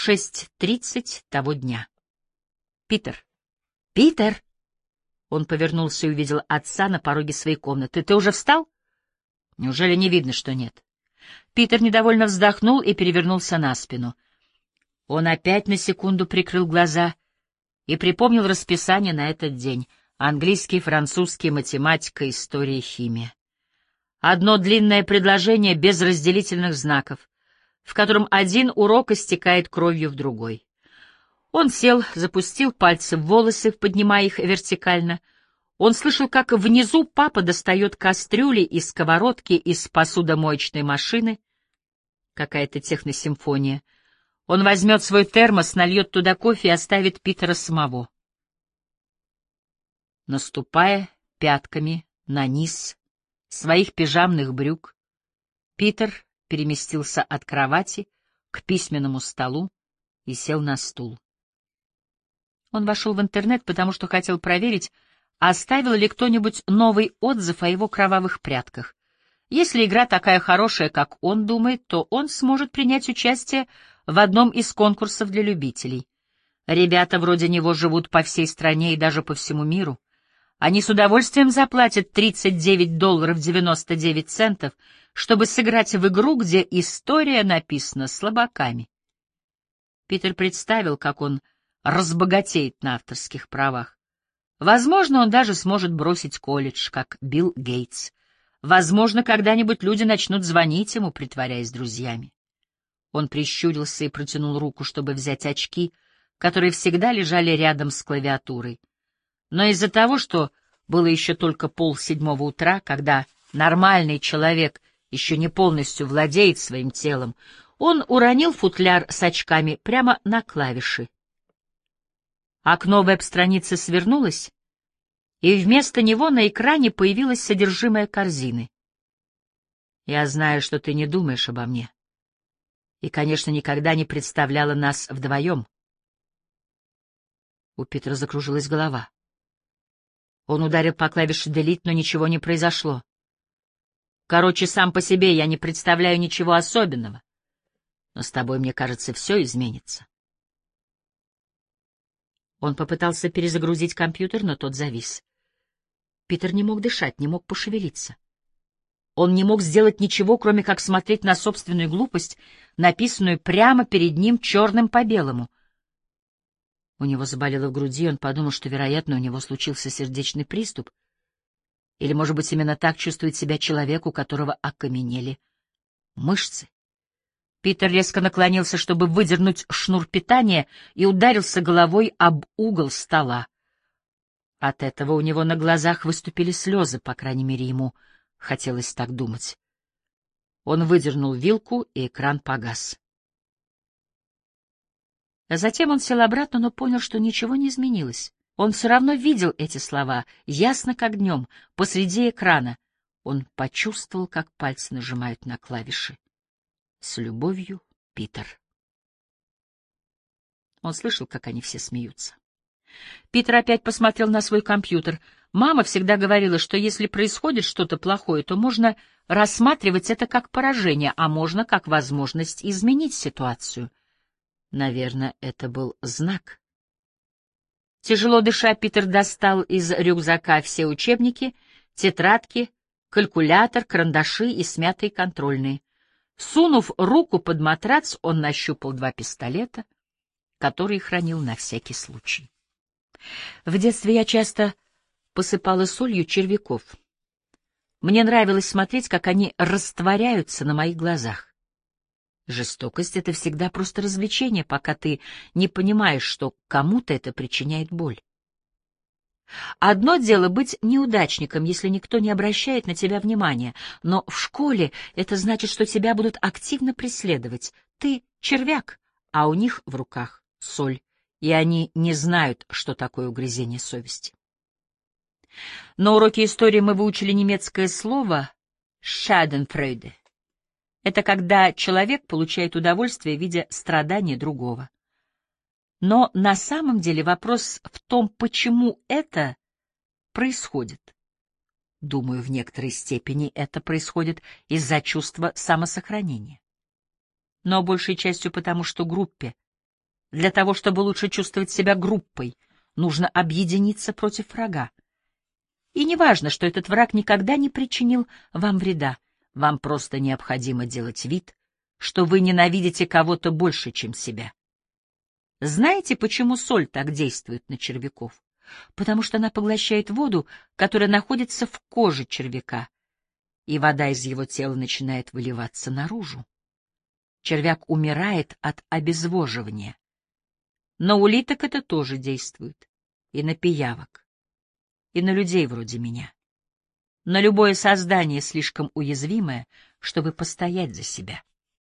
6:30 того дня. Питер. Питер! Он повернулся и увидел отца на пороге своей комнаты. Ты уже встал? Неужели не видно, что нет? Питер недовольно вздохнул и перевернулся на спину. Он опять на секунду прикрыл глаза и припомнил расписание на этот день. Английский, французский, математика, история, химия. Одно длинное предложение без разделительных знаков, в котором один урок истекает кровью в другой. Он сел, запустил пальцы в волосы, поднимая их вертикально. Он слышал, как внизу папа достает кастрюли и сковородки из посудомоечной машины. Какая-то техносимфония. Он возьмет свой термос, нальет туда кофе и оставит Питера самого. Наступая пятками на низ своих пижамных брюк, Питер переместился от кровати к письменному столу и сел на стул. Он вошел в интернет, потому что хотел проверить, оставил ли кто-нибудь новый отзыв о его кровавых прядках. Если игра такая хорошая, как он думает, то он сможет принять участие в одном из конкурсов для любителей. Ребята вроде него живут по всей стране и даже по всему миру. Они с удовольствием заплатят $39.99, чтобы сыграть в игру, где история написана слабаками. Питер представил, как он разбогатеет на авторских правах. Возможно, он даже сможет бросить колледж, как Билл Гейтс. Возможно, когда-нибудь люди начнут звонить ему, притворяясь друзьями. Он прищурился и протянул руку, чтобы взять очки, которые всегда лежали рядом с клавиатурой. Но из-за того, что было еще только 6:30 утра, когда нормальный человек еще не полностью владеет своим телом, он уронил футляр с очками прямо на клавиши. Окно веб-страницы свернулось, и вместо него на экране появилось содержимое корзины. «Я знаю, что ты не думаешь обо мне. И, конечно, никогда не представляла нас вдвоем». У Питера закружилась голова. Он ударил по клавише «Delete», но ничего не произошло. «Короче, сам по себе я не представляю ничего особенного. Но с тобой, мне кажется, все изменится». Он попытался перезагрузить компьютер, но тот завис. Питер не мог дышать, не мог пошевелиться. Он не мог сделать ничего, кроме как смотреть на собственную глупость, написанную прямо перед ним черным по белому. У него заболело в груди, он подумал, что, вероятно, у него случился сердечный приступ. Или, может быть, именно так чувствует себя человек, у которого окаменели мышцы. Питер резко наклонился, чтобы выдернуть шнур питания, и ударился головой об угол стола. От этого у него на глазах выступили слезы, по крайней мере, ему хотелось так думать. Он выдернул вилку, и экран погас. А затем он сел обратно, но понял, что ничего не изменилось. Он все равно видел эти слова, ясно как днем, посреди экрана. Он почувствовал, как пальцы нажимают на клавиши. С любовью, Питер. Он слышал, как они все смеются. Питер опять посмотрел на свой компьютер. Мама всегда говорила, что если происходит что-то плохое, то можно рассматривать это как поражение, а можно как возможность изменить ситуацию. Наверное, это был знак. Тяжело дыша, Питер достал из рюкзака все учебники, тетрадки, калькулятор, карандаши и смятые контрольные. Сунув руку под матрац, он нащупал 2 пистолета, которые хранил на всякий случай. В детстве я часто посыпала солью червяков. Мне нравилось смотреть, как они растворяются на моих глазах. Жестокость — это всегда просто развлечение, пока ты не понимаешь, что кому-то это причиняет боль. Одно дело быть неудачником, если никто не обращает на тебя внимания, но в школе это значит, что тебя будут активно преследовать. Ты — червяк, а у них в руках соль, и они не знают, что такое угрызение совести. На уроке истории мы выучили немецкое слово «Schadenfreude». Это когда человек получает удовольствие, видя страдания другого. Но на самом деле вопрос в том, почему это происходит. Думаю, в некоторой степени это происходит из-за чувства самосохранения. Но большей частью потому, что группе Для того, чтобы лучше чувствовать себя группой, нужно объединиться против врага. И не важно, что этот враг никогда не причинил вам вреда, вам просто необходимо делать вид, что вы ненавидите кого-то больше, чем себя. Знаете, почему соль так действует на червяков? Потому что она поглощает воду, которая находится в коже червяка, и вода из его тела начинает выливаться наружу. Червяк умирает от обезвоживания. На улиток это тоже действует, и на пиявок, и на людей вроде меня. На любое создание слишком уязвимое, чтобы постоять за себя.